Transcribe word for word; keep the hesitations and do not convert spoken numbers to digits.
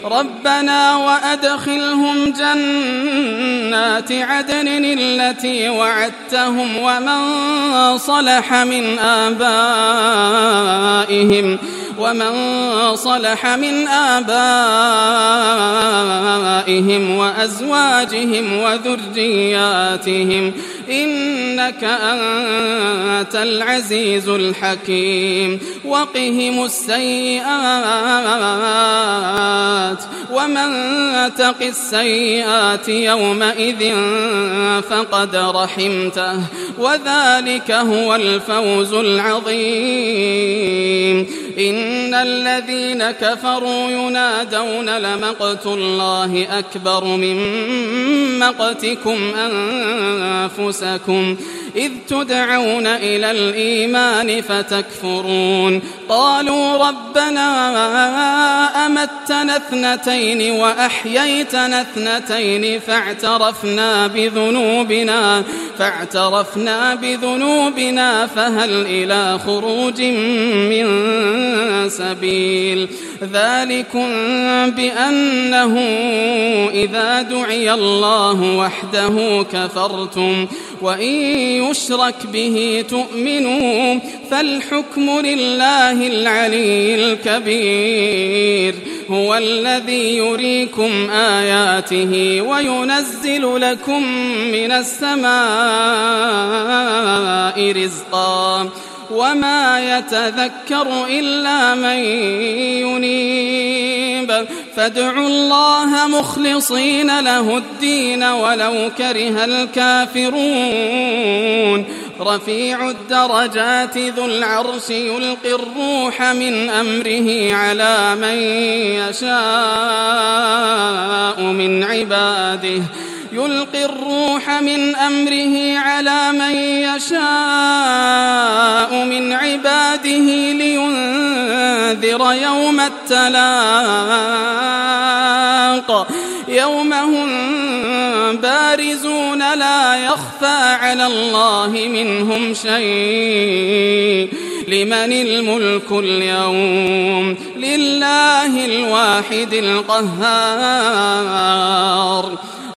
ربنا وأدخلهم جنات عدن التي وعدتهم ومن صلح من آبائهم ومن صلح من آبائهم وأزواجهم وذرياتهم إنك أنت العزيز الحكيم وقهم السيئات ومن تق السيئات يومئذ فقد رحمته وذلك هو الفوز العظيم إن الذين كفروا ينادون لمقت الله أكبر من مقتكم أنفسكم إذ تدعون إلى الإيمان فتكفرون قالوا ربنا أمتنا اثنتين وأحييتنا اثنتين فاعترفنا بذنوبنا فاعترفنا بذنوبنا فهل إلى خروج من سبيل ذلكم بأنه إذا دعي الله وحده كفرتم وإن يشرك به تؤمنوا فالحكم لله العلي الكبير هو الذي يريكم آياته وينزل لكم من السماء رزقا وما يتذكر إلا من ينيب فادعوا الله مخلصين له الدين ولو كره الكافرون رفيع الدرجات ذو العرش يلقي الروح من أمره على من يشاء من عباده يلقي الروح من أمره على من يشاء من عباده لينذر يوم التلاق يوم هم بارزون لا يخفى على الله منهم شيء لمن الملك اليوم لله الواحد القهار